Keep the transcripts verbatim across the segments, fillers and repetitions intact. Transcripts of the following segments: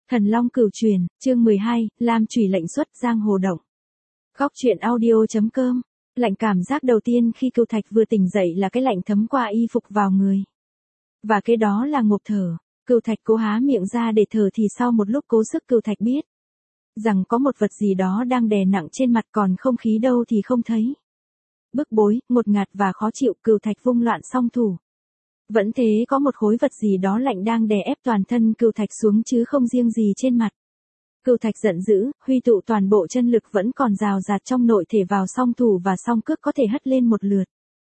Thần Long Cửu Truyền, chương mười hai, Lam Chủy lệnh xuất giang hồ động. Góc truyện audio.com. Lạnh cảm giác đầu tiên khi Cửu Thạch vừa tỉnh dậy là cái lạnh thấm qua y phục vào người. Và cái đó là ngộp thở. Cửu Thạch cố há miệng ra để thở thì sau một lúc cố sức Cửu Thạch biết rằng có một vật gì đó đang đè nặng trên mặt, còn không khí đâu thì không thấy. Bức bối, ngột ngạt và khó chịu, Cửu Thạch vung loạn song thủ. Vẫn thế có một khối vật gì đó lạnh đang đè ép toàn thân Cửu Thạch xuống chứ không riêng gì trên mặt. Cửu Thạch giận dữ, huy tụ toàn bộ chân lực vẫn còn rào rạt trong nội thể vào song thủ và song cước có thể hất lên một lượt.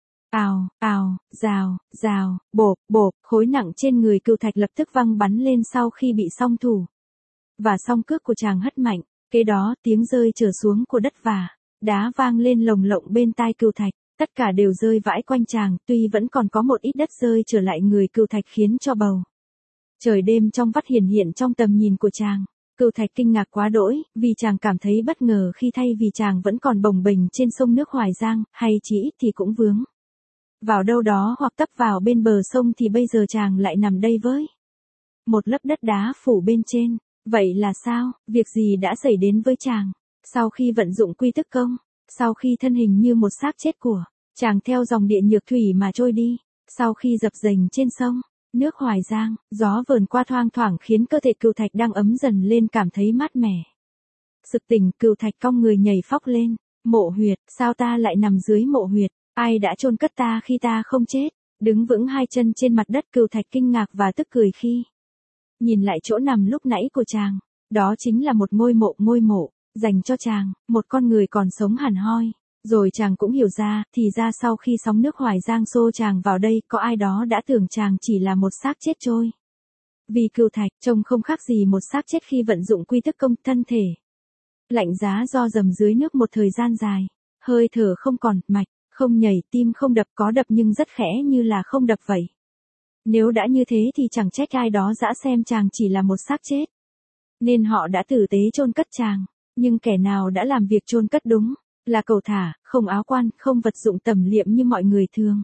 Ào, ào, rào, rào, bộp, bộp, khối nặng trên người Cửu Thạch lập tức văng bắn lên sau khi bị song thủ và song cước của chàng hất mạnh. Kế đó tiếng rơi trở xuống của đất và đá vang lên lồng lộng bên tai Cửu Thạch. Tất cả đều rơi vãi quanh chàng, tuy vẫn còn có một ít đất rơi trở lại người Cửu Thạch khiến cho bầu trời đêm trong vắt hiển hiện trong tầm nhìn của chàng. Cửu Thạch kinh ngạc quá đỗi, vì chàng cảm thấy bất ngờ khi thay vì chàng vẫn còn bồng bềnh trên sông nước Hoài Giang, hay chỉ ít thì cũng vướng vào đâu đó hoặc tấp vào bên bờ sông, thì bây giờ chàng lại nằm đây với một lớp đất đá phủ bên trên. Vậy là sao? Việc gì đã xảy đến với chàng? Sau khi vận dụng quy tức công, sau khi thân hình như một xác chết của chàng theo dòng địa nhược thủy mà trôi đi, sau khi dập dềnh trên sông nước Hoài Giang, gió vờn qua thoang thoảng khiến cơ thể Cửu Thạch đang ấm dần lên cảm thấy mát mẻ. Sực tỉnh, Cửu Thạch cong người nhảy phóc lên. Mộ huyệt, sao ta lại nằm dưới mộ huyệt? Ai đã chôn cất ta khi ta không chết? Đứng vững hai chân trên mặt đất, Cửu Thạch kinh ngạc và tức cười khi nhìn lại chỗ nằm lúc nãy của chàng. Đó chính là một ngôi mộ, ngôi mộ dành cho chàng, một con người còn sống hẳn hoi. Rồi chàng cũng hiểu ra, thì ra sau khi sóng nước Hoài Giang xô chàng vào đây, có ai đó đã tưởng chàng chỉ là một xác chết trôi. Vì Cửu Thạch trông không khác gì một xác chết khi vận dụng quy tức công, thân thể lạnh giá do dầm dưới nước một thời gian dài, hơi thở không còn, mạch không nhảy, tim không đập, có đập nhưng rất khẽ như là không đập vậy. Nếu đã như thế thì chẳng trách ai đó dã xem chàng chỉ là một xác chết, nên họ đã tử tế chôn cất chàng. Nhưng kẻ nào đã làm việc chôn cất đúng là cẩu thả, không áo quan, không vật dụng tẩm liệm như mọi người thường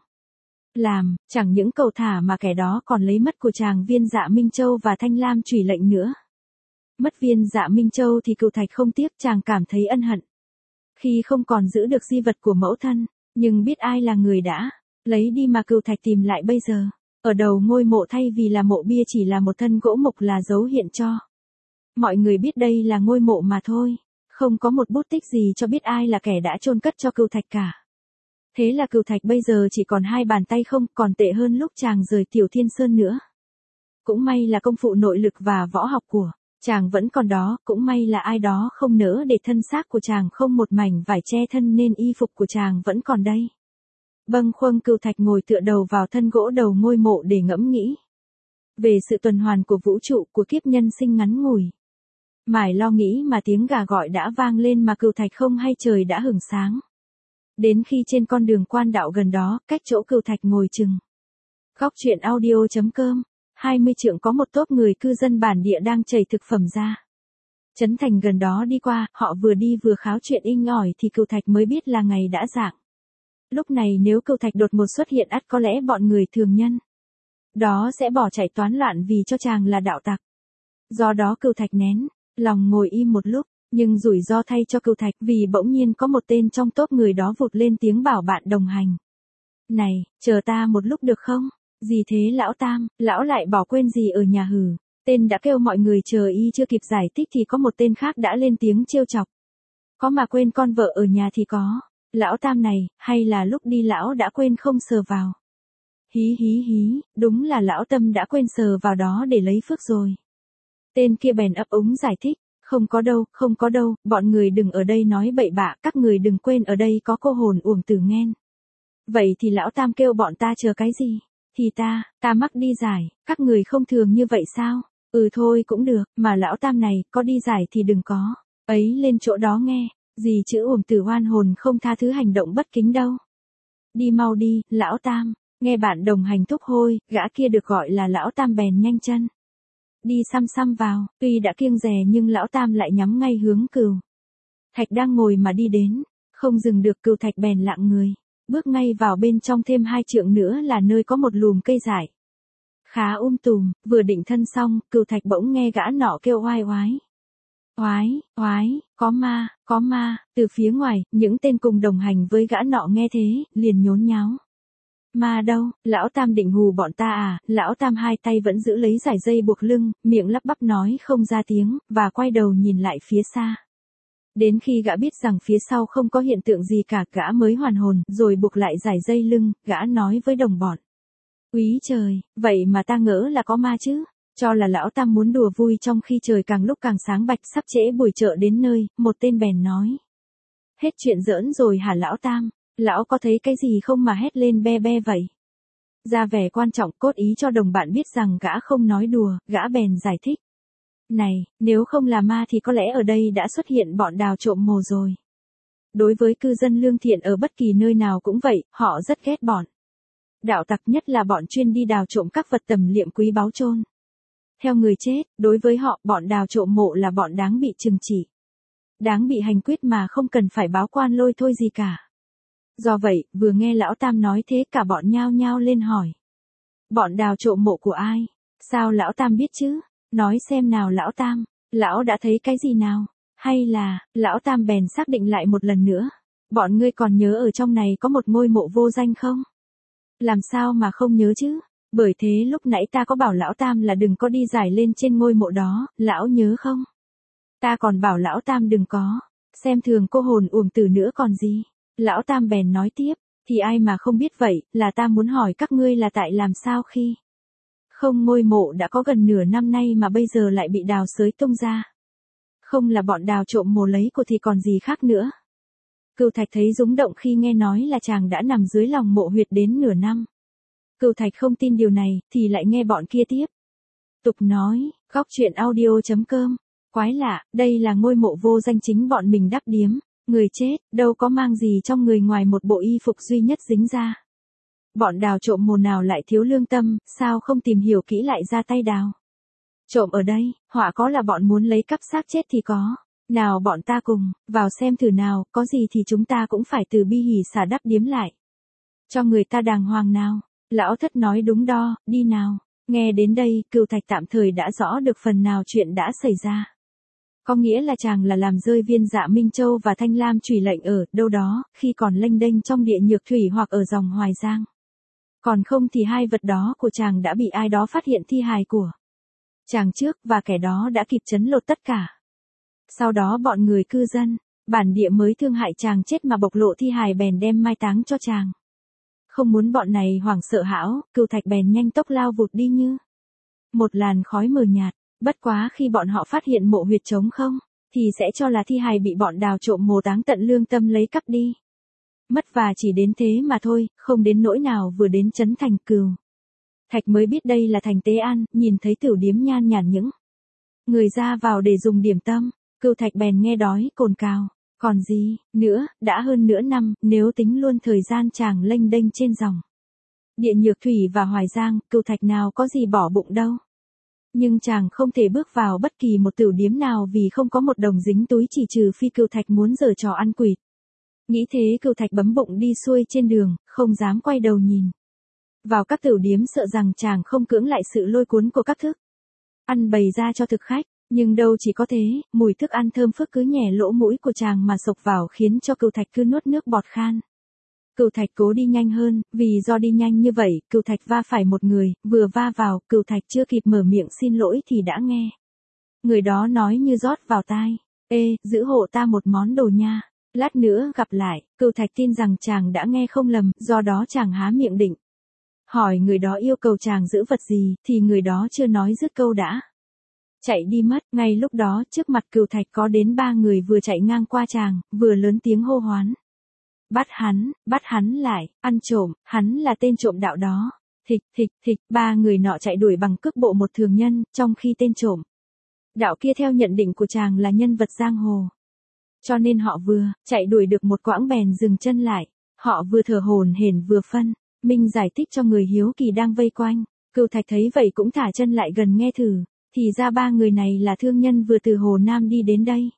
làm. Chẳng những cẩu thả mà kẻ đó còn lấy mất của chàng viên Dạ Minh Châu và thanh lam chủy lệnh nữa. Mất viên Dạ Minh Châu thì Cửu Thạch không tiếc, chàng cảm thấy ân hận khi không còn giữ được di vật của mẫu thân. Nhưng biết ai là người đã lấy đi mà Cửu Thạch tìm lại bây giờ? Ở đầu ngôi mộ thay vì là mộ bia chỉ là một thân gỗ mục, là dấu hiện cho mọi người biết đây là ngôi mộ mà thôi. Không có một bút tích gì cho biết ai là kẻ đã chôn cất cho Cửu Thạch cả. Thế là Cửu Thạch bây giờ chỉ còn hai bàn tay không, còn tệ hơn lúc chàng rời Tiểu Thiên Sơn nữa. Cũng may là công phu nội lực và võ học của chàng vẫn còn đó, cũng may là ai đó không nỡ để thân xác của chàng không một mảnh vải che thân nên y phục của chàng vẫn còn đây. Bâng khuâng, Cửu Thạch ngồi tựa đầu vào thân gỗ đầu ngôi mộ để ngẫm nghĩ về sự tuần hoàn của vũ trụ, của kiếp nhân sinh ngắn ngủi. Mải lo nghĩ mà tiếng gà gọi đã vang lên mà Cửu Thạch không hay trời đã hửng sáng. Đến khi trên con đường quan đạo gần đó, cách chỗ Cửu Thạch ngồi chừng góc truyện audio.com, hai mươi trượng, có một tốp người cư dân bản địa đang chảy thực phẩm ra trấn thành gần đó đi qua. Họ vừa đi vừa kháo chuyện inh ỏi thì Cửu Thạch mới biết là ngày đã rạng. Lúc này nếu Cửu Thạch đột ngột xuất hiện, ắt có lẽ bọn người thường nhân đó sẽ bỏ chạy toán loạn vì cho chàng là đạo tặc. Do đó Cửu Thạch nén lòng ngồi im một lúc, nhưng rủi ro thay cho Cửu Thạch, vì bỗng nhiên có một tên trong tốp người đó vụt lên tiếng bảo bạn đồng hành: "Này, chờ ta một lúc được không?" "Gì thế lão Tam, lão lại bỏ quên gì ở nhà hử?" Tên đã kêu mọi người chờ y chưa kịp giải thích thì có một tên khác đã lên tiếng trêu chọc: "Có mà quên con vợ ở nhà thì có. Lão Tam này, hay là lúc đi lão đã quên không sờ vào?" "Hí hí hí, đúng là lão Tâm đã quên sờ vào đó để lấy phước rồi." Tên kia bèn ấp úng giải thích: "Không có đâu, không có đâu, bọn người đừng ở đây nói bậy bạ, các người đừng quên ở đây có cô hồn uổng tử nghen." "Vậy thì lão Tam kêu bọn ta chờ cái gì? Thì ta, ta mắc đi giải, các người không thường như vậy sao?" "Ừ thôi cũng được, mà lão Tam này, có đi giải thì đừng có ấy lên chỗ đó nghe, gì chữ uổng tử oan hồn không tha thứ hành động bất kính đâu. Đi mau đi, lão Tam." Nghe bạn đồng hành thúc hôi, gã kia được gọi là lão Tam bèn nhanh chân đi xăm xăm vào. Tuy đã kiêng dè nhưng lão Tam lại nhắm ngay hướng Cửu Thạch đang ngồi mà đi đến. Không dừng được, Cửu Thạch bèn lặng người, bước ngay vào bên trong. Thêm hai trượng nữa là nơi có một lùm cây dại Khá um tùm, vừa định thân xong, Cửu Thạch bỗng nghe gã nọ kêu oai oái. Oái, oái, có ma, có ma, từ phía ngoài, những tên cùng đồng hành với gã nọ nghe thế, liền nhốn nháo. Ma đâu, lão Tam định hù bọn ta à, lão Tam hai tay vẫn giữ lấy dải dây buộc lưng, miệng lắp bắp nói không ra tiếng, và quay đầu nhìn lại phía xa. Đến khi gã biết rằng phía sau không có hiện tượng gì cả, gã mới hoàn hồn, rồi buộc lại dải dây lưng, gã nói với đồng bọn. Úy trời, vậy mà ta ngỡ là có ma chứ, cho là lão Tam muốn đùa vui trong khi trời càng lúc càng sáng bạch sắp trễ buổi chợ đến nơi, một tên bèn nói. Hết chuyện giỡn rồi hả lão Tam, lão có thấy cái gì không mà hét lên be be vậy? Ra vẻ quan trọng cốt ý cho đồng bạn biết rằng gã không nói đùa, gã bèn giải thích. Này, nếu không là ma thì có lẽ ở đây đã xuất hiện bọn đào trộm mồ rồi. Đối với cư dân lương thiện ở bất kỳ nơi nào cũng vậy, họ rất ghét bọn đạo tặc, nhất là bọn chuyên đi đào trộm các vật tầm liệm quý báu chôn theo người chết. Đối với họ, bọn đào trộm mộ là bọn đáng bị trừng trị, đáng bị hành quyết mà không cần phải báo quan lôi thôi gì cả. Do vậy, vừa nghe lão Tam nói thế cả bọn nhao nhao lên hỏi. Bọn đào trộm mộ của ai? Sao lão Tam biết chứ? Nói xem nào lão Tam, lão đã thấy cái gì nào? Hay là, lão Tam bèn xác định lại một lần nữa. Bọn ngươi còn nhớ ở trong này có một ngôi mộ vô danh không? Làm sao mà không nhớ chứ? Bởi thế lúc nãy ta có bảo lão Tam là đừng có đi giải lên trên ngôi mộ đó, lão nhớ không? Ta còn bảo lão Tam đừng có xem thường cô hồn uổng tử nữa còn gì. Lão Tam bèn nói tiếp, thì ai mà không biết vậy, là ta muốn hỏi các ngươi là tại làm sao khi không ngôi mộ đã có gần nửa năm nay mà bây giờ lại bị đào xới tung ra. Không là bọn đào trộm mồ lấy của thì còn gì khác nữa. Cửu Thạch thấy rúng động khi nghe nói là chàng đã nằm dưới lòng mộ huyệt đến nửa năm. Cửu Thạch không tin điều này, thì lại nghe bọn kia tiếp tục nói, góc truyện audio chấm com. Quái lạ, đây là ngôi mộ vô danh chính bọn mình đắp điếm. Người chết, đâu có mang gì trong người ngoài một bộ y phục duy nhất dính ra. Bọn đào trộm mồ nào lại thiếu lương tâm, sao không tìm hiểu kỹ lại ra tay đào trộm ở đây, họa có là bọn muốn lấy cắp xác chết thì có. Nào bọn ta cùng, vào xem thử nào, có gì thì chúng ta cũng phải từ bi hỉ xả đắp điếm lại. Cho người ta đàng hoàng nào. Lão Thất nói đúng đo, đi nào. Nghe đến đây, Cửu Thạch tạm thời đã rõ được phần nào chuyện đã xảy ra. Có nghĩa là chàng là làm rơi viên Dạ Minh Châu và thanh lam chùy lệnh ở đâu đó, khi còn lênh đênh trong địa nhược thủy hoặc ở dòng Hoài Giang. Còn không thì hai vật đó của chàng đã bị ai đó phát hiện thi hài của chàng trước, và kẻ đó đã kịp trấn lột tất cả. Sau đó bọn người cư dân bản địa mới thương hại chàng chết mà bộc lộ thi hài bèn đem mai táng cho chàng. Không muốn bọn này hoảng sợ hãi, Cửu Thạch bèn nhanh tốc lao vụt đi như một làn khói mờ nhạt. Bất quá khi bọn họ phát hiện mộ huyệt trống không, thì sẽ cho là thi hài bị bọn đào trộm mồ táng tận lương tâm lấy cắp đi. Mất và chỉ đến thế mà thôi, không đến nỗi nào. Vừa đến trấn thành Cửu Thạch mới biết đây là thành Tế An, nhìn thấy tiểu điếm nhan nhản những người ra vào để dùng điểm tâm. Cửu Thạch bèn nghe đói cồn cào. Còn gì nữa, đã hơn nửa năm, nếu tính luôn thời gian chàng lênh đênh trên dòng địa nhược thủy và Hoài Giang, Cửu Thạch nào có gì bỏ bụng đâu. Nhưng chàng không thể bước vào bất kỳ một tiểu điếm nào vì không có một đồng dính túi, chỉ trừ phi Cửu Thạch muốn giở trò ăn quỵt. Nghĩ thế Cửu Thạch bấm bụng đi xuôi trên đường, không dám quay đầu nhìn vào các tiểu điếm, sợ rằng chàng không cưỡng lại sự lôi cuốn của các thức ăn bày ra cho thực khách. Nhưng đâu chỉ có thế, mùi thức ăn thơm phức cứ nhè lỗ mũi của chàng mà sộc vào khiến cho Cửu Thạch cứ nuốt nước bọt khan. Cửu Thạch cố đi nhanh hơn, vì do đi nhanh như vậy, Cửu Thạch va phải một người, vừa va vào, Cửu Thạch chưa kịp mở miệng xin lỗi thì đã nghe người đó nói như rót vào tai. Ê, giữ hộ ta một món đồ nha. Lát nữa gặp lại. Cửu Thạch tin rằng chàng đã nghe không lầm, do đó chàng há miệng định hỏi người đó yêu cầu chàng giữ vật gì, thì người đó chưa nói dứt câu đã chạy đi mất. Ngay lúc đó, trước mặt Cửu Thạch có đến ba người vừa chạy ngang qua chàng, vừa lớn tiếng hô hoán. Bắt hắn, bắt hắn lại, ăn trộm, hắn là tên trộm đạo đó. Thịch, thịch, thịch, ba người nọ chạy đuổi bằng cước bộ một thường nhân, trong khi tên trộm đạo kia theo nhận định của chàng là nhân vật giang hồ. Cho nên họ vừa chạy đuổi được một quãng bèn dừng chân lại. Họ vừa thở hổn hển vừa phân minh giải thích cho người hiếu kỳ đang vây quanh. Cửu Thạch thấy vậy cũng thả chân lại gần nghe thử. Thì ra ba người này là thương nhân vừa từ Hồ Nam đi đến đây.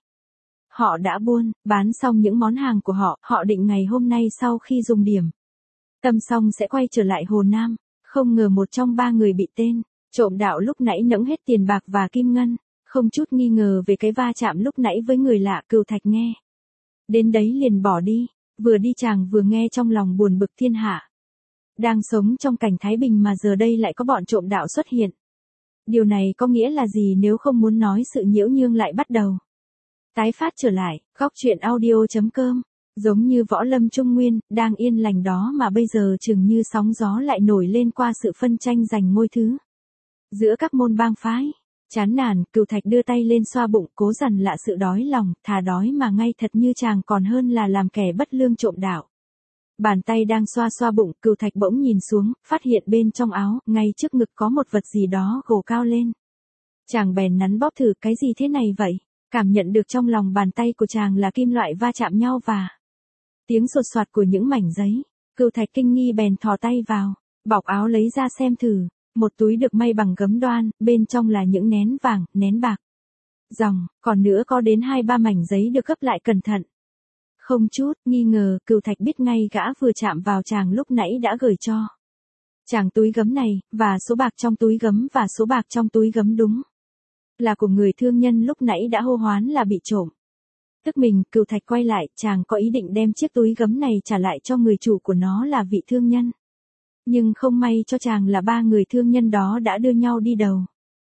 Họ đã buôn, bán xong những món hàng của họ, họ định ngày hôm nay sau khi dùng điểm tâm xong sẽ quay trở lại Hồ Nam. Không ngờ một trong ba người bị tên trộm đạo lúc nãy nẫng hết tiền bạc và kim ngân, không chút nghi ngờ về cái va chạm lúc nãy với người lạ. Cửu Thạch nghe đến đấy liền bỏ đi, vừa đi chàng vừa nghe trong lòng buồn bực thiên hạ. Đang sống trong cảnh thái bình mà giờ đây lại có bọn trộm đạo xuất hiện. Điều này có nghĩa là gì nếu không muốn nói sự nhiễu nhương lại bắt đầu. Tái phát trở lại, góc truyện audio.com. Giống như võ lâm trung nguyên, đang yên lành đó mà bây giờ chừng như sóng gió lại nổi lên qua sự phân tranh giành ngôi thứ. Giữa các môn bang phái, chán nản, Cửu Thạch đưa tay lên xoa bụng, cố dằn lạ sự đói lòng, thà đói mà ngay thật như chàng còn hơn là làm kẻ bất lương trộm đạo. Bàn tay đang xoa xoa bụng, Cửu Thạch bỗng nhìn xuống, phát hiện bên trong áo, ngay trước ngực có một vật gì đó gồ cao lên. Chàng bèn nắn bóp thử, cái gì thế này vậy? Cảm nhận được trong lòng bàn tay của chàng là kim loại va chạm nhau và tiếng sột soạt của những mảnh giấy. Cửu Thạch kinh nghi bèn thò tay vào, bọc áo lấy ra xem thử, một túi được may bằng gấm đoan, bên trong là những nén vàng, nén bạc, dòng, còn nữa có đến hai ba mảnh giấy được gấp lại cẩn thận. Không chút nghi ngờ, Cửu Thạch biết ngay gã vừa chạm vào chàng lúc nãy đã gửi cho chàng túi gấm này, và số bạc trong túi gấm và số bạc trong túi gấm đúng là của người thương nhân lúc nãy đã hô hoán là bị trộm. Tức mình, Cửu Thạch quay lại, chàng có ý định đem chiếc túi gấm này trả lại cho người chủ của nó là vị thương nhân. Nhưng không may cho chàng là ba người thương nhân đó đã đưa nhau đi đầu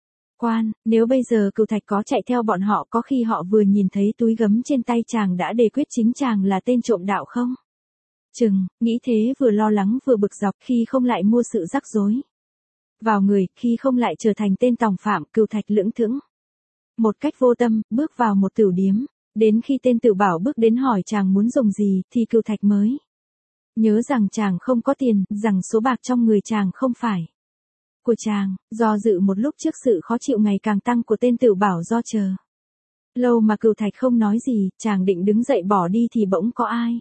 quan, nếu bây giờ Cửu Thạch có chạy theo bọn họ có khi họ vừa nhìn thấy túi gấm trên tay chàng đã đề quyết chính chàng là tên trộm đạo không? Chừng, nghĩ thế vừa lo lắng vừa bực dọc khi không lại mua sự rắc rối vào người, khi không lại trở thành tên tòng phạm. Cửu Thạch lững thững, một cách vô tâm, bước vào một tửu điếm. Đến khi tên Tử Bảo bước đến hỏi chàng muốn dùng gì, thì Cửu Thạch mới nhớ rằng chàng không có tiền, rằng số bạc trong người chàng không phải của chàng. Do dự một lúc trước sự khó chịu ngày càng tăng của tên Tử Bảo do chờ lâu mà Cửu Thạch không nói gì, chàng định đứng dậy bỏ đi thì bỗng có ai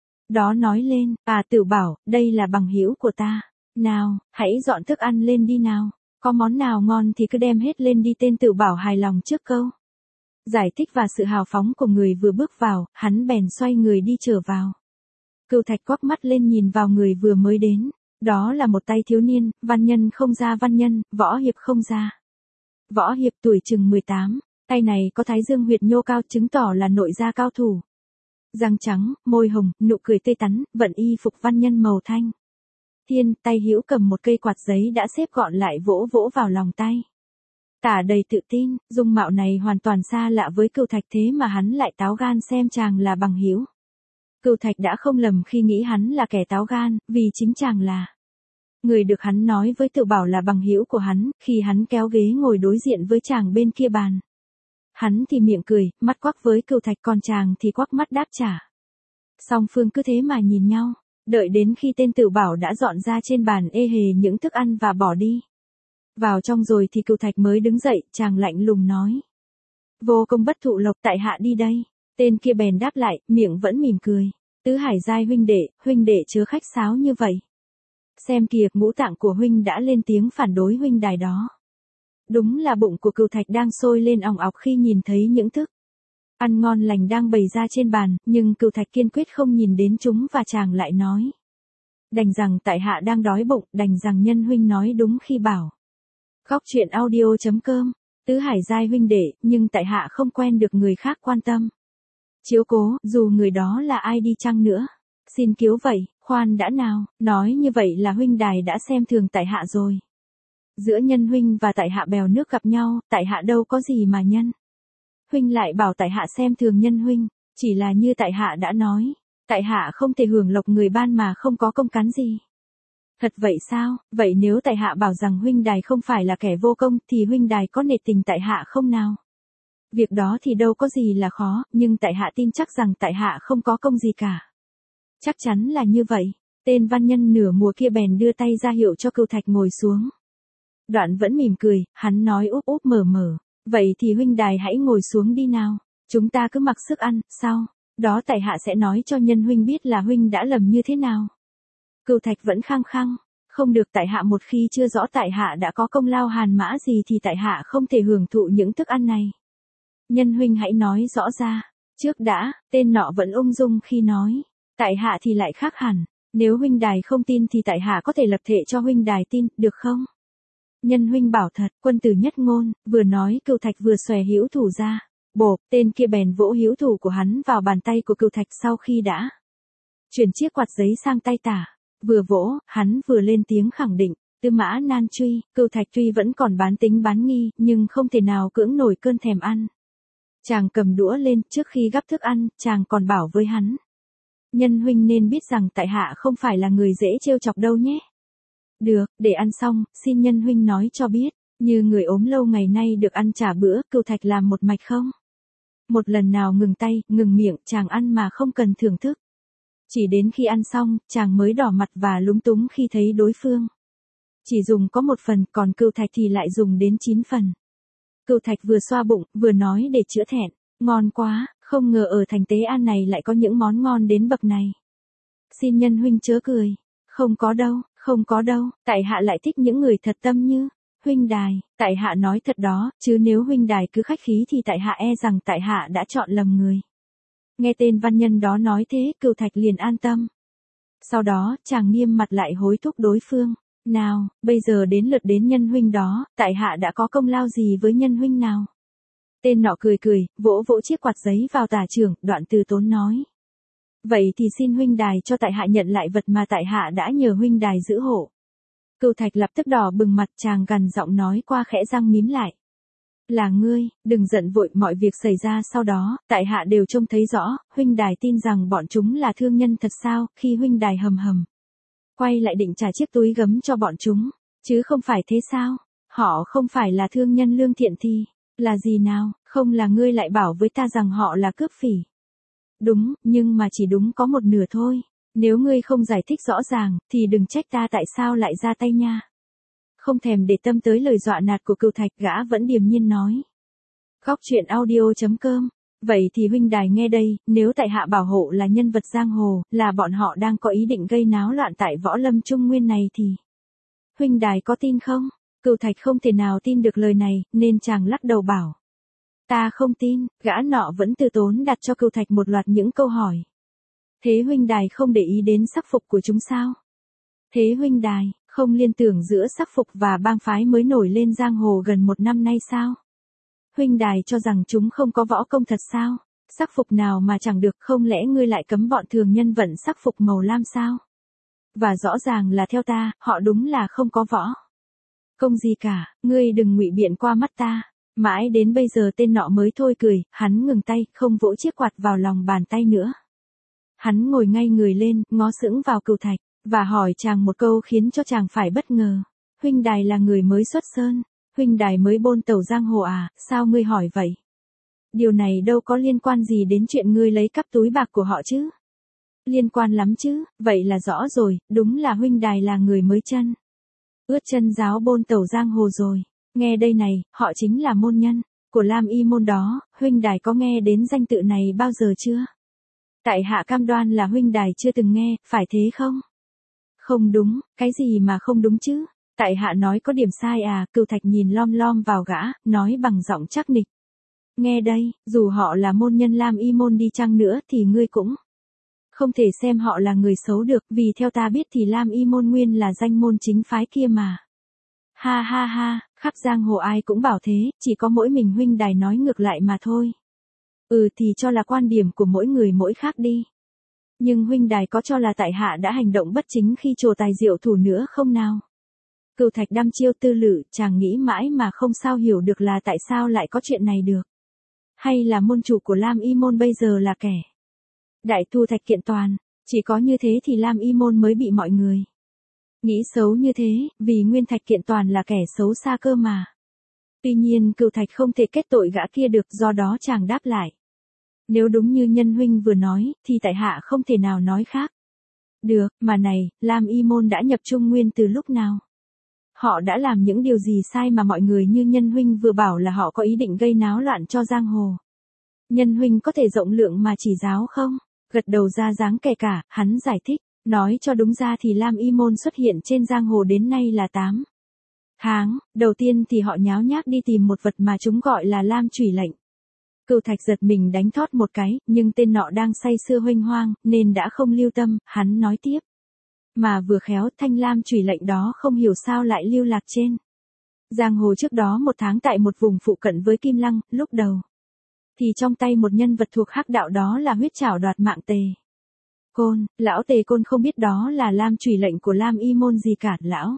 đó nói lên, à Tử Bảo, đây là bằng hữu của ta. Nào, hãy dọn thức ăn lên đi nào. Có món nào ngon thì cứ đem hết lên đi. Tên Tử Bảo hài lòng trước câu giải thích và sự hào phóng của người vừa bước vào, hắn bèn xoay người đi trở vào. Cửu Thạch quắc mắt lên nhìn vào người vừa mới đến. Đó là một tay thiếu niên, văn nhân không ra văn nhân, võ hiệp không ra võ hiệp, tuổi chừng mười tám. Tay này có thái dương huyệt nhô cao chứng tỏ là nội gia cao thủ. Răng trắng, môi hồng, nụ cười tươi tắn, vận y phục văn nhân màu thanh thiên, tay hữu cầm một cây quạt giấy đã xếp gọn lại vỗ vỗ vào lòng tay. Tả đầy tự tin, dung mạo này hoàn toàn xa lạ với Cửu Thạch, thế mà hắn lại táo gan xem chàng là bằng hữu. Cửu Thạch đã không lầm khi nghĩ hắn là kẻ táo gan, vì chính chàng là người được hắn nói với Tử Bảo là bằng hữu của hắn. Khi hắn kéo ghế ngồi đối diện với chàng bên kia bàn, hắn thì miệng cười, mắt quắc với Cửu Thạch, còn chàng thì quắc mắt đáp trả. Song phương cứ thế mà nhìn nhau, đợi đến khi tên Tử Bảo đã dọn ra trên bàn ê hề những thức ăn và bỏ đi vào trong rồi thì Cửu Thạch mới đứng dậy. Chàng lạnh lùng nói, vô công bất thụ lộc, tại hạ đi đây. Tên kia bèn đáp lại, miệng vẫn mỉm cười, Tứ Hải giai huynh đệ, huynh đệ chớ khách sáo như vậy. Xem kìa, ngũ tạng của huynh đã lên tiếng phản đối huynh đài đó. Đúng là bụng của Cửu Thạch đang sôi lên òng ọc khi nhìn thấy những thức ăn ngon lành đang bày ra trên bàn, nhưng Cửu Thạch kiên quyết không nhìn đến chúng và chàng lại nói, đành rằng tại hạ đang đói bụng, đành rằng nhân huynh nói đúng khi bảo. Góc truyện audio.com. Tứ Hải giai huynh đệ, nhưng tại hạ không quen được người khác quan tâm chiếu cố, dù người đó là ai đi chăng nữa. Xin kiếu vậy, khoan đã nào, nói như vậy là huynh đài đã xem thường tại hạ rồi. Giữa nhân huynh và tại hạ bèo nước gặp nhau, tại hạ đâu có gì mà nhân huynh lại bảo tại hạ xem thường nhân huynh. Chỉ là như tại hạ đã nói, tại hạ không thể hưởng lộc người ban mà không có công cán gì. Thật vậy sao? Vậy nếu tại hạ bảo rằng huynh đài không phải là kẻ vô công thì huynh đài có nể tình tại hạ không nào? Việc đó thì đâu có gì là khó, nhưng tại hạ tin chắc rằng tại hạ không có công gì cả. Chắc chắn là như vậy. Tên văn nhân nửa mùa kia bèn đưa tay ra hiệu cho Cửu Thạch ngồi xuống. Đoạn vẫn mỉm cười, hắn nói úp úp mở mở, vậy thì huynh đài hãy ngồi xuống đi nào. Chúng ta cứ mặc sức ăn, sau đó tại hạ sẽ nói cho nhân huynh biết là huynh đã lầm như thế nào. Cửu Thạch vẫn khăng khăng, không được, tại hạ một khi chưa rõ tại hạ đã có công lao hàn mã gì thì tại hạ không thể hưởng thụ những thức ăn này. Nhân huynh hãy nói rõ ra, trước đã. Tên nọ vẫn ung dung khi nói, tại hạ thì lại khác hẳn. Nếu huynh đài không tin thì tại hạ có thể lập thệ cho huynh đài tin, được không? Nhân huynh bảo thật, quân tử nhất ngôn, vừa nói Cửu Thạch vừa xòe hữu thủ ra. Bộp, tên kia bèn vỗ hữu thủ của hắn vào bàn tay của Cửu Thạch sau khi đã chuyển chiếc quạt giấy sang tay tả. Vừa vỗ, hắn vừa lên tiếng khẳng định, Tư Mã Nan truy, Cửu Thạch tuy vẫn còn bán tính bán nghi, nhưng không thể nào cưỡng nổi cơn thèm ăn. Chàng cầm đũa lên, trước khi gắp thức ăn, chàng còn bảo với hắn. Nhân huynh nên biết rằng tại hạ không phải là người dễ trêu chọc đâu nhé. Được, để ăn xong, xin nhân huynh nói cho biết, như người ốm lâu ngày nay được ăn trả bữa, Cửu Thạch làm một mạch không? Một lần nào ngừng tay, ngừng miệng, chàng ăn mà không cần thưởng thức. Chỉ đến khi ăn xong, chàng mới đỏ mặt và lúng túng khi thấy đối phương chỉ dùng có một phần, còn Cửu Thạch thì lại dùng đến chín phần. Cửu Thạch vừa xoa bụng, vừa nói để chữa thẹn, ngon quá, không ngờ ở thành Tế An này lại có những món ngon đến bậc này. Xin nhân huynh chớ cười, không có đâu, không có đâu, tại hạ lại thích những người thật tâm như huynh đài, tại hạ nói thật đó, chứ nếu huynh đài cứ khách khí thì tại hạ e rằng tại hạ đã chọn lầm người. Nghe tên văn nhân đó nói thế, Cửu Thạch liền an tâm. Sau đó, chàng nghiêm mặt lại hối thúc đối phương. Nào, bây giờ đến lượt đến nhân huynh đó, tại hạ đã có công lao gì với nhân huynh nào? Tên nọ cười cười, vỗ vỗ chiếc quạt giấy vào tả trưởng, đoạn từ tốn nói. Vậy thì xin huynh đài cho tại hạ nhận lại vật mà tại hạ đã nhờ huynh đài giữ hộ. Cửu Thạch lập tức đỏ bừng mặt, chàng gằn giọng nói qua khẽ răng mím lại. Là ngươi, đừng giận vội, mọi việc xảy ra sau đó, tại hạ đều trông thấy rõ, huynh đài tin rằng bọn chúng là thương nhân thật sao, khi huynh đài hầm hầm quay lại định trả chiếc túi gấm cho bọn chúng, chứ không phải thế sao? Họ không phải là thương nhân lương thiện thì là gì nào? Không là ngươi lại bảo với ta rằng họ là cướp phỉ. Đúng, nhưng mà chỉ đúng có một nửa thôi. Nếu ngươi không giải thích rõ ràng, thì đừng trách ta tại sao lại ra tay nha. Không thèm để tâm tới lời dọa nạt của Cửu Thạch, gã vẫn điềm nhiên nói. Góc truyện audio chấm com. Vậy thì huynh đài nghe đây, nếu tại hạ bảo hộ là nhân vật giang hồ, là bọn họ đang có ý định gây náo loạn tại võ lâm trung nguyên này thì huynh đài có tin không? Cửu Thạch không thể nào tin được lời này, nên chàng lắc đầu bảo. Ta không tin, gã nọ vẫn từ tốn đặt cho Cửu Thạch một loạt những câu hỏi. Thế huynh đài không để ý đến sắc phục của chúng sao? Thế huynh đài, không liên tưởng giữa sắc phục và bang phái mới nổi lên giang hồ gần một năm nay sao? Huynh đài cho rằng chúng không có võ công thật sao? Sắc phục nào mà chẳng được, không lẽ ngươi lại cấm bọn thường nhân vận sắc phục màu lam sao? Và rõ ràng là theo ta, họ đúng là không có võ công gì cả, ngươi đừng ngụy biện qua mắt ta. Mãi đến bây giờ tên nọ mới thôi cười, hắn ngừng tay, không vỗ chiếc quạt vào lòng bàn tay nữa. Hắn ngồi ngay người lên, ngó sững vào Cửu Thạch, và hỏi chàng một câu khiến cho chàng phải bất ngờ. Huynh đài là người mới xuất sơn, huynh đài mới bôn tẩu giang hồ à, sao ngươi hỏi vậy? Điều này đâu có liên quan gì đến chuyện ngươi lấy cắp túi bạc của họ chứ? Liên quan lắm chứ, vậy là rõ rồi, đúng là huynh đài là người mới chân ướt chân giáo bôn tẩu giang hồ rồi. Nghe đây này, họ chính là môn nhân của Lam Y môn đó, huynh đài có nghe đến danh tự này bao giờ chưa? Tại hạ cam đoan là huynh đài chưa từng nghe, phải thế không? Không đúng, cái gì mà không đúng chứ? Tại hạ nói có điểm sai à? Cửu Thạch nhìn lom lom vào gã, nói bằng giọng chắc nịch. Nghe đây, dù họ là môn nhân Lam Y môn đi chăng nữa thì ngươi cũng không thể xem họ là người xấu được, vì theo ta biết thì Lam Y môn nguyên là danh môn chính phái kia mà. Ha ha ha, khắp giang hồ ai cũng bảo thế, chỉ có mỗi mình huynh đài nói ngược lại mà thôi. Ừ thì cho là quan điểm của mỗi người mỗi khác đi. Nhưng huynh đài có cho là tại hạ đã hành động bất chính khi trồ tài diệu thủ nữa không nào? Cửu Thạch đăm chiêu tư lự, chàng nghĩ mãi mà không sao hiểu được là tại sao lại có chuyện này được. Hay là môn chủ của Lam Y môn bây giờ là kẻ đại thu Thạch Kiện Toàn, chỉ có như thế thì Lam Y môn mới bị mọi người nghĩ xấu như thế, vì nguyên Thạch Kiện Toàn là kẻ xấu xa cơ mà. Tuy nhiên Cửu Thạch không thể kết tội gã kia được, do đó chàng đáp lại. Nếu đúng như nhân huynh vừa nói, thì tại hạ không thể nào nói khác. Được, mà này, Lam Y môn đã nhập Trung Nguyên từ lúc nào? Họ đã làm những điều gì sai mà mọi người như nhân huynh vừa bảo là họ có ý định gây náo loạn cho giang hồ? Nhân huynh có thể rộng lượng mà chỉ giáo không? Gật đầu ra dáng kẻ cả, hắn giải thích, nói cho đúng ra thì Lam Y môn xuất hiện trên giang hồ đến nay là tám tháng, đầu tiên thì họ nháo nhác đi tìm một vật mà chúng gọi là Lam Chủy lệnh. Cửu Thạch giật mình đánh thót một cái, nhưng tên nọ đang say sưa huênh hoang, nên đã không lưu tâm, hắn nói tiếp. Mà vừa khéo thanh lam chùy lệnh đó không hiểu sao lại lưu lạc trên giang hồ trước đó một tháng tại một vùng phụ cận với Kim Lăng, lúc đầu thì trong tay một nhân vật thuộc hắc đạo, đó là huyết trảo đoạt mạng Tề Côn. Lão Tề Côn không biết đó là lam chùy lệnh của Lam Y môn gì cả, lão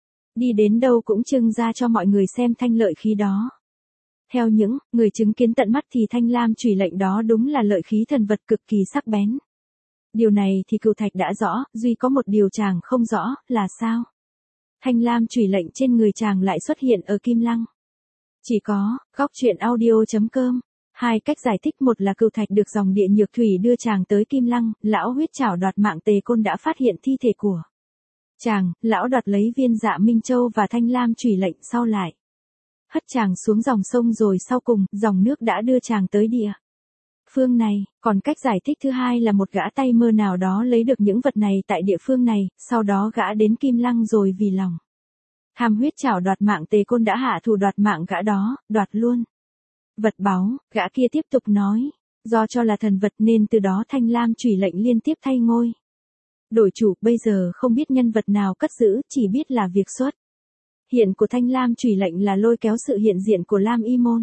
đi đến đâu cũng trưng ra cho mọi người xem thanh lợi khí đó. Theo những người chứng kiến tận mắt thì thanh lam chùy lệnh đó đúng là lợi khí thần vật cực kỳ sắc bén. Điều này thì Cửu Thạch đã rõ, duy có một điều chàng không rõ, là sao thanh lam chùy lệnh trên người chàng lại xuất hiện ở Kim Lăng. Chỉ có, góc truyện audio.com. Hai cách giải thích: một là Cửu Thạch được dòng địa nhược thủy đưa chàng tới Kim Lăng, lão huyết trảo đoạt mạng Tề Côn đã phát hiện thi thể của chàng, lão đoạt lấy viên Dạ Minh Châu và thanh lam chùy lệnh, sau lại hất chàng xuống dòng sông, rồi sau cùng, dòng nước đã đưa chàng tới địa phương này. Còn cách giải thích thứ hai là một gã tay mơ nào đó lấy được những vật này tại địa phương này, sau đó gã đến Kim Lăng rồi vì lòng ham huyết trảo đoạt mạng Tề Côn đã hạ thủ đoạt mạng gã đó, đoạt luôn vật báu. Gã kia tiếp tục nói, do cho là thần vật nên từ đó thanh lam chùy lệnh liên tiếp thay ngôi đổi chủ, bây giờ không biết nhân vật nào cất giữ, chỉ biết là việc xuất hiện của thanh lam chùy lệnh là lôi kéo sự hiện diện của Lam Y môn.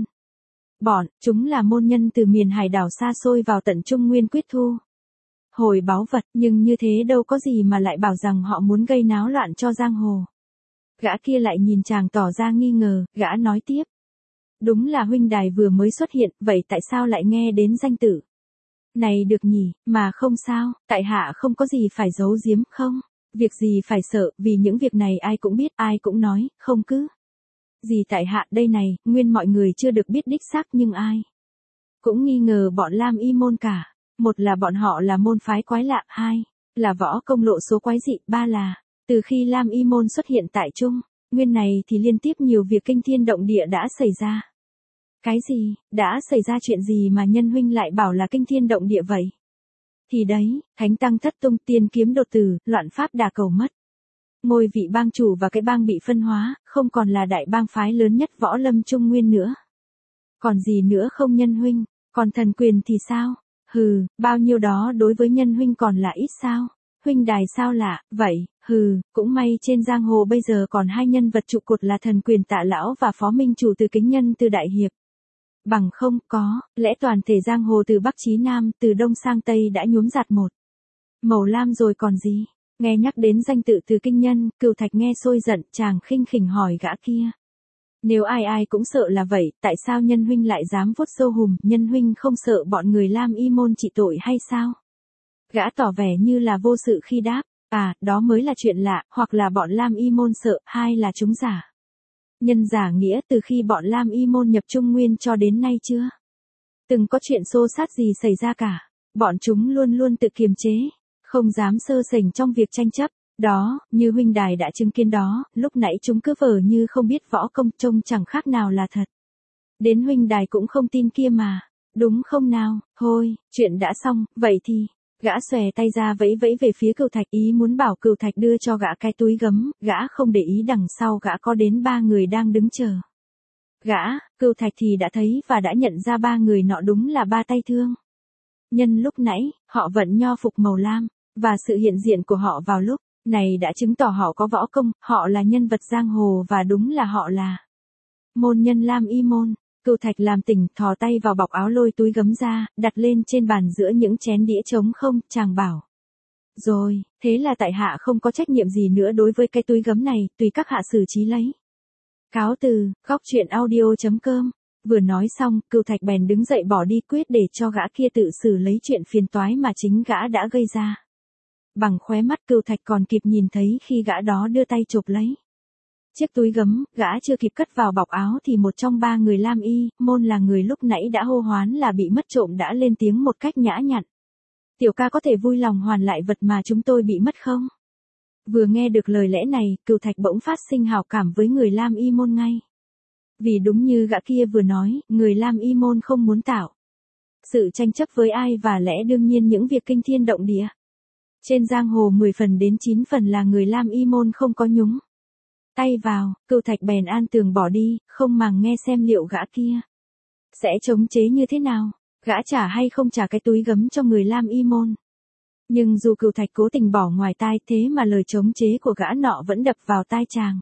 Bọn chúng là môn nhân từ miền hải đảo xa xôi vào tận Trung Nguyên quyết thu hồi báu vật, nhưng như thế đâu có gì mà lại bảo rằng họ muốn gây náo loạn cho giang hồ. Gã kia lại nhìn chàng tỏ ra nghi ngờ, gã nói tiếp, đúng là huynh đài vừa mới xuất hiện, vậy tại sao lại nghe đến danh tử này được nhỉ? Mà không sao, tại hạ không có gì phải giấu giếm, không việc gì phải sợ, vì những việc này ai cũng biết, ai cũng nói, không cứ gì tại hạ đây này. Nguyên mọi người chưa được biết đích xác, nhưng ai cũng nghi ngờ bọn Lam Y môn cả. Một là bọn họ là môn phái quái lạ, hai là võ công lộ số quái dị, ba là từ khi Lam Y môn xuất hiện tại Trung Nguyên này thì liên tiếp nhiều việc kinh thiên động địa đã xảy ra. Cái gì? Đã xảy ra chuyện gì mà nhân huynh lại bảo là kinh thiên động địa vậy? Thì đấy, thánh tăng thất tung, tiên kiếm đột tử, loạn pháp đả cầu mất ngôi vị bang chủ và cái bang bị phân hóa, không còn là đại bang phái lớn nhất võ lâm Trung Nguyên nữa. Còn gì nữa không nhân huynh? Còn thần quyền thì sao? Hừ, bao nhiêu đó đối với nhân huynh còn là ít sao? Huynh đài sao lạ, vậy, hừ, cũng may trên giang hồ bây giờ còn hai nhân vật trụ cột là thần quyền Tạ lão và phó minh chủ Từ Kính Nhân từ Đại Hiệp. Bằng không có, lẽ toàn thể giang hồ từ Bắc chí Nam, từ Đông sang Tây đã nhuốm giặt một màu lam rồi còn gì. Nghe nhắc đến danh tự Từ Kinh Nhân, Cửu Thạch nghe sôi giận, chàng khinh khỉnh hỏi gã kia. Nếu ai ai cũng sợ là vậy, tại sao nhân huynh lại dám vuốt sâu hùm, nhân huynh không sợ bọn người Lam Y môn trị tội hay sao? Gã tỏ vẻ như là vô sự khi đáp, à, đó mới là chuyện lạ, hoặc là bọn Lam Y môn sợ, hai là chúng giả nhân giả nghĩa. Từ khi bọn Lam Y môn nhập Trung Nguyên cho đến nay chưa từng có chuyện xô xát gì xảy ra cả. Bọn chúng luôn luôn tự kiềm chế, không dám sơ sẩy trong việc tranh chấp. Đó, như huynh đài đã chứng kiến đó, lúc nãy chúng cứ vờ như không biết võ công, trông chẳng khác nào là thật. Đến huynh đài cũng không tin kia mà, đúng không nào? Thôi, chuyện đã xong, vậy thì, gã xòe tay ra vẫy vẫy về phía Cửu Thạch, ý muốn bảo Cửu Thạch đưa cho gã cái túi gấm. Gã không để ý đằng sau gã có đến ba người đang đứng chờ gã. Cửu Thạch thì đã thấy và đã nhận ra ba người nọ đúng là ba tay thương nhân lúc nãy. Họ vận nho phục màu lam, và sự hiện diện của họ vào lúc này đã chứng tỏ họ có võ công, họ là nhân vật giang hồ, và đúng là họ là môn nhân Lam Y môn. Cửu Thạch làm tỉnh, thò tay vào bọc áo lôi túi gấm ra, đặt lên trên bàn giữa những chén đĩa trống không, chàng bảo. Rồi, thế là tại hạ không có trách nhiệm gì nữa đối với cái túi gấm này, tùy các hạ xử trí lấy. Cáo từ, góc truyện audio.com. Vừa nói xong, Cửu Thạch bèn đứng dậy bỏ đi, quyết để cho gã kia tự xử lấy chuyện phiền toái mà chính gã đã gây ra. Bằng khóe mắt Cửu Thạch còn kịp nhìn thấy khi gã đó đưa tay chộp lấy chiếc túi gấm, gã chưa kịp cất vào bọc áo thì một trong ba người Lam Y môn là người lúc nãy đã hô hoán là bị mất trộm đã lên tiếng một cách nhã nhặn. Tiểu ca có thể vui lòng hoàn lại vật mà chúng tôi bị mất không? Vừa nghe được lời lẽ này, Cửu Thạch bỗng phát sinh hảo cảm với người Lam Y môn ngay. Vì đúng như gã kia vừa nói, người Lam Y môn không muốn tạo sự tranh chấp với ai, và lẽ đương nhiên những việc kinh thiên động địa trên giang hồ mười phần đến chín phần là người Lam Y môn không có nhúng tay vào. Cửu Thạch bèn an tường bỏ đi, không màng nghe xem liệu gã kia sẽ chống chế như thế nào, gã trả hay không trả cái túi gấm cho người Lam Y môn. Nhưng dù Cửu Thạch cố tình bỏ ngoài tai thế mà lời chống chế của gã nọ vẫn đập vào tai chàng.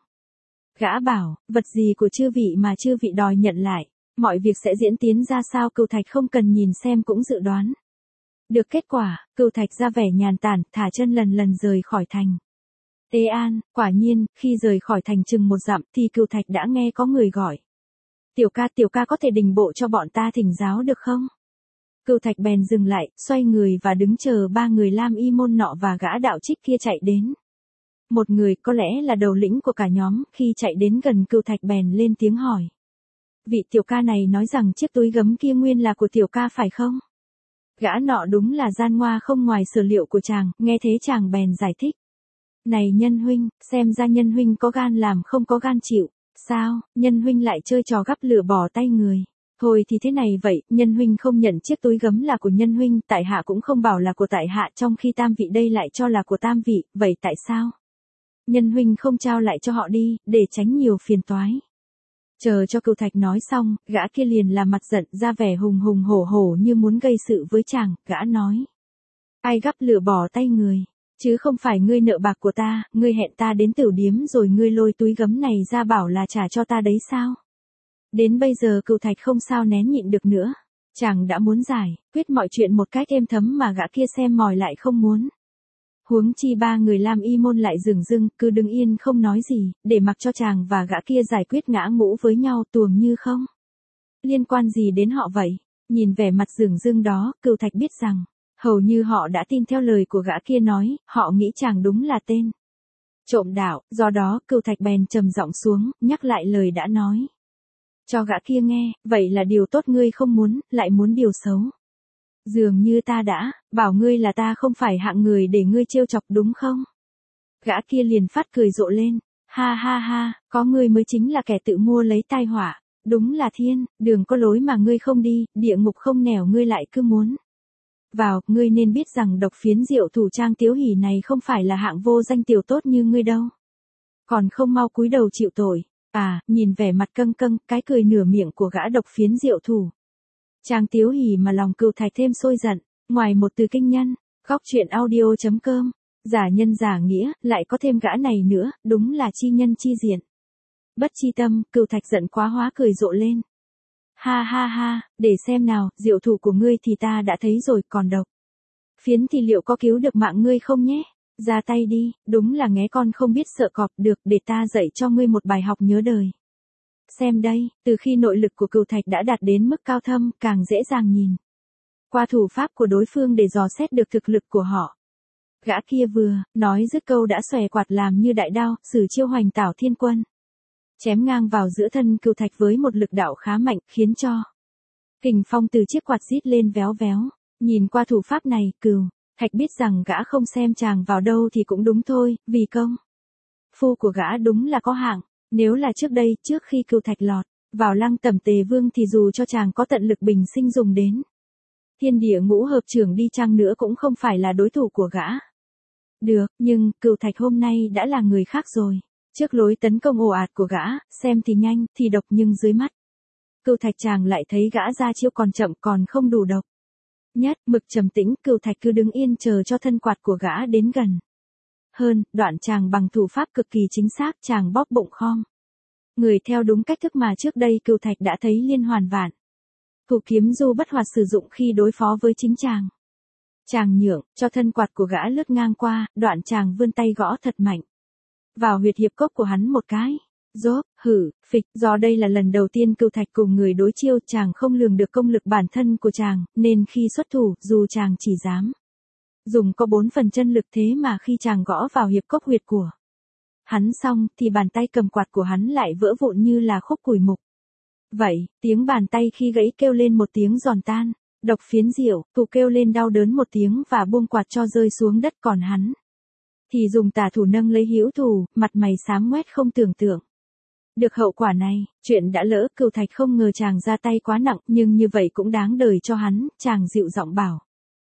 Gã bảo, vật gì của chư vị mà chư vị đòi nhận lại, mọi việc sẽ diễn tiến ra sao Cửu Thạch không cần nhìn xem cũng dự đoán. Được kết quả, Cửu Thạch ra vẻ nhàn tản, thả chân lần lần rời khỏi thành. Tế An, quả nhiên, khi rời khỏi thành chừng một dặm thì Cửu Thạch đã nghe có người gọi. Tiểu ca, tiểu ca có thể đình bộ cho bọn ta thỉnh giáo được không? Cửu Thạch bèn dừng lại, xoay người và đứng chờ ba người Lam Y môn nọ và gã đạo trích kia chạy đến. Một người có lẽ là đầu lĩnh của cả nhóm, khi chạy đến gần Cửu Thạch bèn lên tiếng hỏi. Vị tiểu ca này nói rằng chiếc túi gấm kia nguyên là của tiểu ca phải không? Gã nọ đúng là gian ngoa không ngoài sở liệu của chàng, nghe thế chàng bèn giải thích. Này Nhân huynh, xem ra Nhân huynh có gan làm không có gan chịu. Sao, Nhân huynh lại chơi trò gắp lửa bỏ tay người. Thôi thì thế này vậy, Nhân huynh không nhận chiếc túi gấm là của Nhân huynh, tại hạ cũng không bảo là của tại hạ, trong khi tam vị đây lại cho là của tam vị, vậy tại sao? Nhân huynh không trao lại cho họ đi, để tránh nhiều phiền toái. Chờ cho Cửu Thạch nói xong, gã kia liền làm mặt giận, ra vẻ hùng hùng hổ hổ như muốn gây sự với chàng, gã nói. Ai gắp lửa bỏ tay người, chứ không phải ngươi nợ bạc của ta, ngươi hẹn ta đến tửu điếm rồi ngươi lôi túi gấm này ra bảo là trả cho ta đấy sao? Đến bây giờ Cửu Thạch không sao nén nhịn được nữa. Chàng đã muốn giải, quyết mọi chuyện một cách êm thấm mà gã kia xem mòi lại không muốn. Huống chi ba người Lam Y môn lại dửng dưng, cứ đứng yên không nói gì, để mặc cho chàng và gã kia giải quyết ngã ngũ với nhau tuồng như không. Liên quan gì đến họ vậy? Nhìn vẻ mặt dửng dưng đó, Cửu Thạch biết rằng, hầu như họ đã tin theo lời của gã kia nói, họ nghĩ chàng đúng là tên trộm đạo, do đó Cửu Thạch bèn trầm giọng xuống, nhắc lại lời đã nói. Cho gã kia nghe, vậy là điều tốt ngươi không muốn, lại muốn điều xấu. Dường như ta đã, bảo ngươi là ta không phải hạng người để ngươi trêu chọc đúng không? Gã kia liền phát cười rộ lên, ha ha ha, có ngươi mới chính là kẻ tự mua lấy tai họa, đúng là thiên, đường có lối mà ngươi không đi, địa ngục không nẻo ngươi lại cứ muốn. Vào, ngươi nên biết rằng độc phiến diệu thủ Trang Tiếu Hỷ này không phải là hạng vô danh tiểu tốt như ngươi đâu. Còn không mau cúi đầu chịu tội. À, nhìn vẻ mặt căng căng, cái cười nửa miệng của gã độc phiến diệu thủ. Trang Tiếu Hỷ mà lòng Cửu Thạch thêm sôi giận, ngoài một từ kinh nhân, góc truyện audio chấm com, giả nhân giả nghĩa, lại có thêm gã này nữa, đúng là chi nhân chi diện. Bất chi tâm, Cửu Thạch giận quá hóa cười rộ lên. Ha ha ha, để xem nào, diệu thủ của ngươi thì ta đã thấy rồi, còn độc phiến thì liệu có cứu được mạng ngươi không nhé? Ra tay đi, đúng là nghé con không biết sợ cọp, được, để ta dạy cho ngươi một bài học nhớ đời. Xem đây, từ khi nội lực của Cửu Thạch đã đạt đến mức cao thâm, càng dễ dàng nhìn qua thủ pháp của đối phương để dò xét được thực lực của họ. Gã kia vừa nói dứt câu đã xòe quạt làm như đại đao, sử chiêu Hoành Tảo Thiên Quân, chém ngang vào giữa thân Cửu Thạch với một lực đạo khá mạnh, khiến cho kình phong từ chiếc quạt rít lên véo véo. Nhìn qua thủ pháp này, Cửu Thạch biết rằng gã không xem chàng vào đâu thì cũng đúng thôi, vì công phu của gã đúng là có hạng. Nếu là trước đây, trước khi Cửu Thạch lọt vào Lăng Tẩm Tề Vương thì dù cho chàng có tận lực bình sinh dùng đến thiên địa ngũ hợp trưởng đi chăng nữa cũng không phải là đối thủ của gã. Được, nhưng Cửu Thạch hôm nay đã là người khác rồi. Trước lối tấn công ồ ạt của gã, xem thì nhanh, thì độc nhưng dưới mắt Cửu Thạch chàng lại thấy gã ra chiêu còn chậm còn không đủ độc. Nhất, mực trầm tĩnh, Cửu Thạch cứ đứng yên chờ cho thân quạt của gã đến gần. Hơn, đoạn chàng bằng thủ pháp cực kỳ chính xác, chàng bóp bụng khom người theo đúng cách thức mà trước đây Cửu Thạch đã thấy liên hoàn vạn thủ kiếm du bất hoạt sử dụng khi đối phó với chính chàng. Chàng nhượng, cho thân quạt của gã lướt ngang qua, đoạn chàng vươn tay gõ thật mạnh vào huyệt hiệp cốc của hắn một cái. Rốp, hử, phịch, do đây là lần đầu tiên Cửu Thạch cùng người đối chiêu, chàng không lường được công lực bản thân của chàng, nên khi xuất thủ, dù chàng chỉ dám dùng có bốn phần chân lực, thế mà khi chàng gõ vào hiệp cốc huyệt của hắn xong, thì bàn tay cầm quạt của hắn lại vỡ vụn như là khúc củi mục. Vậy, tiếng bàn tay khi gãy kêu lên một tiếng giòn tan, độc phiến diệu, thủ kêu lên đau đớn một tiếng và buông quạt cho rơi xuống đất, còn hắn thì dùng tả thủ nâng lấy hữu thủ, mặt mày xám ngoét không tưởng tượng được hậu quả này. Chuyện đã lỡ, Cửu Thạch không ngờ chàng ra tay quá nặng, nhưng như vậy cũng đáng đời cho hắn. Chàng dịu giọng bảo,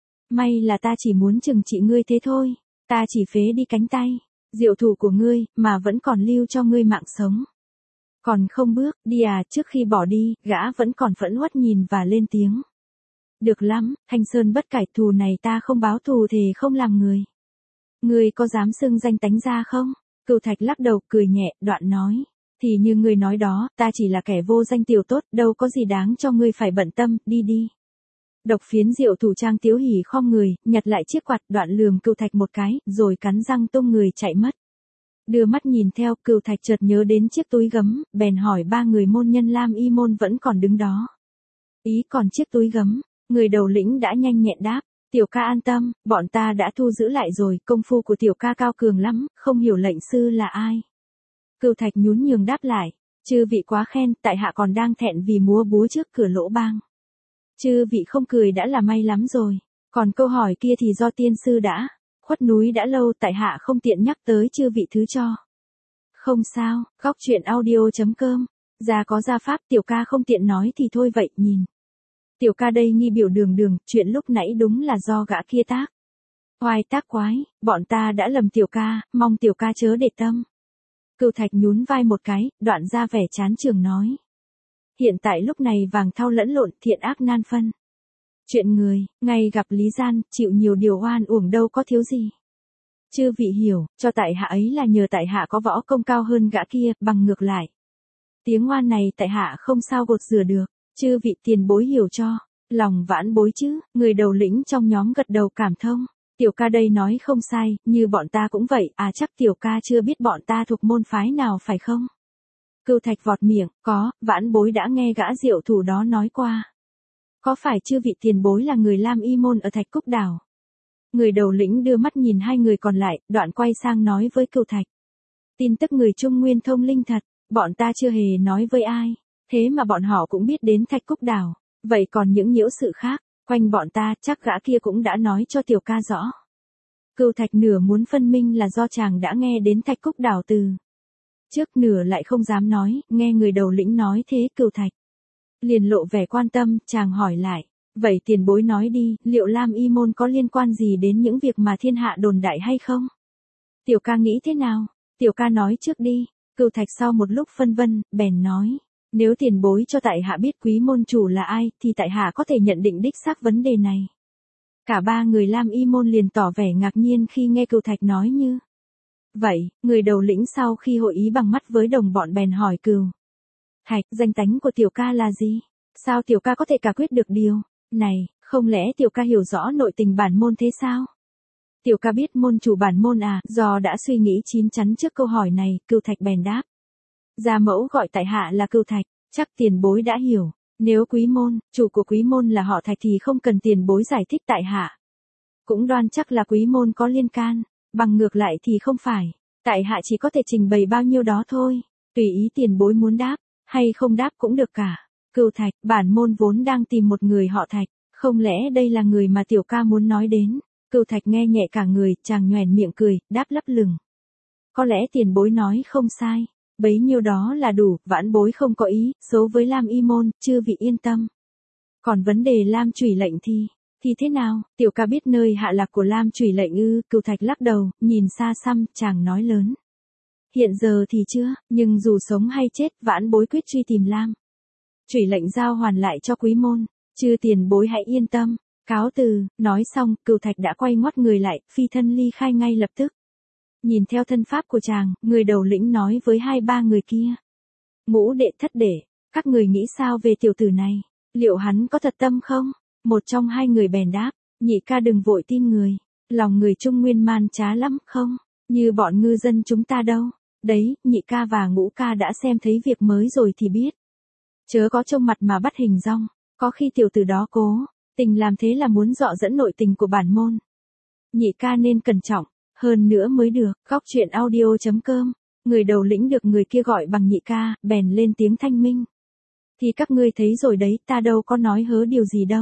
may là ta chỉ muốn trừng trị ngươi thế thôi, ta chỉ phế đi cánh tay diệu thủ của ngươi, mà vẫn còn lưu cho ngươi mạng sống. Còn không bước đi à? Trước khi bỏ đi, gã vẫn còn phẫn uất nhìn và lên tiếng. Được lắm, Thanh Sơn bất cải, thù này ta không báo thù thề không làm người. Ngươi có dám xưng danh tánh ra không? Cửu Thạch lắc đầu cười nhẹ, đoạn nói. Thì như ngươi nói đó, ta chỉ là kẻ vô danh tiểu tốt, đâu có gì đáng cho ngươi phải bận tâm, đi đi. Độc Phiến Diệu thủ Trang Tiếu Hỉ khom người, nhặt lại chiếc quạt, đoạn lườm Cửu Thạch một cái, rồi cắn răng tung người chạy mất. Đưa mắt nhìn theo, Cửu Thạch chợt nhớ đến chiếc túi gấm, bèn hỏi ba người môn nhân Lam Y môn vẫn còn đứng đó. Ý còn chiếc túi gấm, người đầu lĩnh đã nhanh nhẹn đáp. Tiểu ca an tâm, bọn ta đã thu giữ lại rồi, công phu của tiểu ca cao cường lắm, không hiểu lệnh sư là ai. Cửu Thạch nhún nhường đáp lại, chư vị quá khen, tại hạ còn đang thẹn vì múa búa trước cửa lỗ bang. Chư vị không cười đã là may lắm rồi, còn câu hỏi kia thì do tiên sư đã khuất núi đã lâu, tại hạ không tiện nhắc tới chư vị thứ cho. Không sao, góc truyện audio chấm com, gia có gia pháp, tiểu ca không tiện nói thì thôi vậy, nhìn. Tiểu ca đây nghi biểu đường đường, chuyện lúc nãy đúng là do gã kia tác. Oai tác quái, bọn ta đã lầm tiểu ca, mong tiểu ca chớ để tâm. Cửu Thạch nhún vai một cái, đoạn ra vẻ chán chường nói. Hiện tại lúc này vàng thau lẫn lộn, thiện ác nan phân. Chuyện người, ngày gặp lý gian, chịu nhiều điều oan uổng đâu có thiếu gì. Chư vị hiểu, cho tại hạ ấy là nhờ tại hạ có võ công cao hơn gã kia, bằng ngược lại. Tiếng oan này tại hạ không sao gột rửa được, chư vị tiền bối hiểu cho, lòng vãn bối chứ, người đầu lĩnh trong nhóm gật đầu cảm thông. Tiểu ca đây nói không sai, như bọn ta cũng vậy, à chắc tiểu ca chưa biết bọn ta thuộc môn phái nào phải không? Cửu Thạch vọt miệng, có, vãn bối đã nghe gã diệu thủ đó nói qua. Có phải chư vị tiền bối là người Lam Y môn ở Thạch Cúc Đảo? Người đầu lĩnh đưa mắt nhìn hai người còn lại, đoạn quay sang nói với Cửu Thạch. Tin tức người Trung Nguyên thông linh thật, bọn ta chưa hề nói với ai, thế mà bọn họ cũng biết đến Thạch Cúc Đảo, vậy còn những nhiễu sự khác, quanh bọn ta chắc gã kia cũng đã nói cho tiểu ca rõ. Cửu Thạch nửa muốn phân minh là do chàng đã nghe đến Thạch Cúc Đảo từ trước, nửa lại không dám nói, nghe người đầu lĩnh nói thế Cửu Thạch liền lộ vẻ quan tâm, chàng hỏi lại, vậy tiền bối nói đi, liệu Lam Y môn có liên quan gì đến những việc mà thiên hạ đồn đại hay không? Tiểu ca nghĩ thế nào? Tiểu ca nói trước đi. Cửu Thạch sau một lúc phân vân, bèn nói, nếu tiền bối cho tại hạ biết quý môn chủ là ai, thì tại hạ có thể nhận định đích xác vấn đề này. Cả ba người Lam Y môn liền tỏ vẻ ngạc nhiên khi nghe Cửu Thạch nói như vậy. Người đầu lĩnh sau khi hội ý bằng mắt với đồng bọn bèn hỏi Cửu Thạch, danh tánh của tiểu ca là gì? Sao tiểu ca có thể cả quyết được điều này, không lẽ tiểu ca hiểu rõ nội tình bản môn thế sao? Tiểu ca biết môn chủ bản môn à? Do đã suy nghĩ chín chắn trước câu hỏi này, Cửu Thạch bèn đáp. Gia mẫu gọi tại hạ là Cửu Thạch, chắc tiền bối đã hiểu. Nếu quý môn, chủ của quý môn là họ Thạch thì không cần tiền bối giải thích tại hạ. Cũng đoan chắc là quý môn có liên can, bằng ngược lại thì không phải. Tại hạ chỉ có thể trình bày bao nhiêu đó thôi, tùy ý tiền bối muốn đáp, hay không đáp cũng được cả. Cửu Thạch, bản môn vốn đang tìm một người họ Thạch, không lẽ đây là người mà tiểu ca muốn nói đến? Cửu Thạch nghe nhẹ cả người, chàng nhoẻn miệng cười, đáp lấp lửng. Có lẽ tiền bối nói không sai, bấy nhiêu đó là đủ, vãn bối không có ý xấu với Lam Y môn, chư vị yên tâm. Còn vấn đề Lam Chủy lệnh thì, thì thế nào? Tiểu ca biết nơi hạ lạc của Lam Chủy lệnh ư? Cửu Thạch lắc đầu, nhìn xa xăm, chàng nói lớn. Hiện giờ thì chưa, nhưng dù sống hay chết, vãn bối quyết truy tìm Lam Chủy lệnh giao hoàn lại cho quý môn, chư tiền bối hãy yên tâm. Cáo từ, nói xong, Cửu Thạch đã quay ngoắt người lại, phi thân ly khai ngay lập tức. Nhìn theo thân pháp của chàng, người đầu lĩnh nói với hai ba người kia. Ngũ đệ thất đệ, các người nghĩ sao về tiểu tử này? Liệu hắn có thật tâm không? Một trong hai người bèn đáp, nhị ca đừng vội tin người. Lòng người Trung Nguyên man trá lắm, không? Như bọn ngư dân chúng ta đâu. Đấy, nhị ca và ngũ ca đã xem thấy việc mới rồi thì biết. Chớ có trông mặt mà bắt hình dong, có khi tiểu tử đó cố tình làm thế là muốn dọ dẫn nội tình của bản môn. Nhị ca nên cẩn trọng hơn nữa mới được. Góc truyện audio chấm com. Người đầu lĩnh được người kia gọi bằng nhị ca, bèn lên tiếng thanh minh. Thì các ngươi thấy rồi đấy, ta đâu có nói hớ điều gì đâu.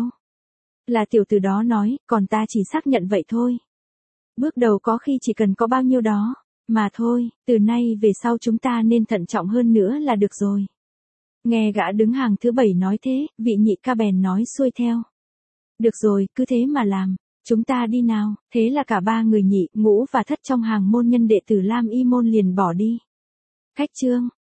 Là tiểu tử đó nói, còn ta chỉ xác nhận vậy thôi. Bước đầu có khi chỉ cần có bao nhiêu đó mà thôi, từ nay về sau chúng ta nên thận trọng hơn nữa là được rồi. Nghe gã đứng hàng thứ bảy nói thế, vị nhị ca bèn nói xuôi theo. Được rồi, cứ thế mà làm, chúng ta đi nào. Thế là cả ba người nhị, ngũ và thất trong hàng môn nhân đệ tử Lam Y môn liền bỏ đi. Khách chương.